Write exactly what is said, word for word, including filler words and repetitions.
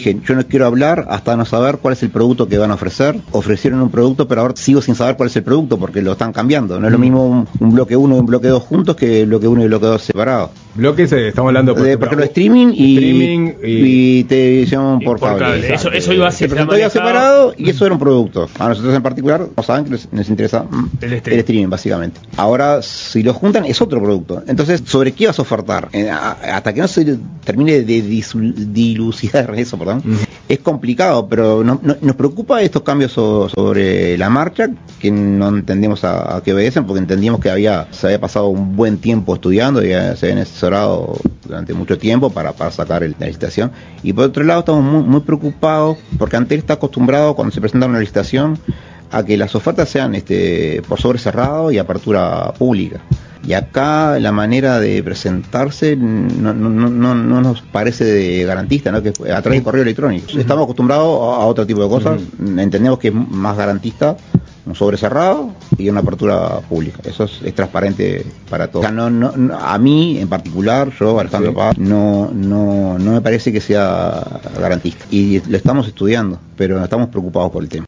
dije, yo no quiero hablar hasta no saber cuál es el producto que van a ofrecer. Ofrecieron un producto, pero ahora sigo sin saber cuál es el producto porque lo están cambiando. No es lo mismo un, un bloque uno y un bloque dos juntos que el bloque uno y el bloque dos separados. Bloques, eh, estamos hablando por, de, por ejemplo, streaming y, streaming y, y televisión por, por cable. cable. Eso, eso iba a ser. Se presentó ya separado y eso era un producto. A nosotros en particular, no saben que les, les interesa el streaming. el streaming, básicamente. Ahora, si lo juntan, es otro producto. Entonces, ¿sobre qué vas a ofertar? Eh, a, hasta que no se termine de disul, dilucidar eso, perdón, uh-huh. es complicado, pero no, no, nos preocupa estos cambios so, sobre la marcha, que no entendemos a, a qué obedecen, porque entendíamos que había se había pasado un buen tiempo estudiando y se habían asesorado durante mucho tiempo para, para sacar el, la licitación. Y por otro lado, estamos muy, muy preocupados, porque Antel está acostumbrado, cuando se presenta una licitación, a que las ofertas sean este por sobre cerrado y apertura pública. Y acá la manera de presentarse no, no, no, no nos parece de garantista, ¿no? Que a través de correo electrónico. Uh-huh. Estamos acostumbrados a otro tipo de cosas, uh-huh. entendemos que es más garantista un sobre cerrado y una apertura pública. Eso es, es transparente para todos. O sea, no, no, no, a mí en particular, yo, Alejandro sí. Paz, no, no, no me parece que sea garantista. Y lo estamos estudiando, pero estamos preocupados por el tema.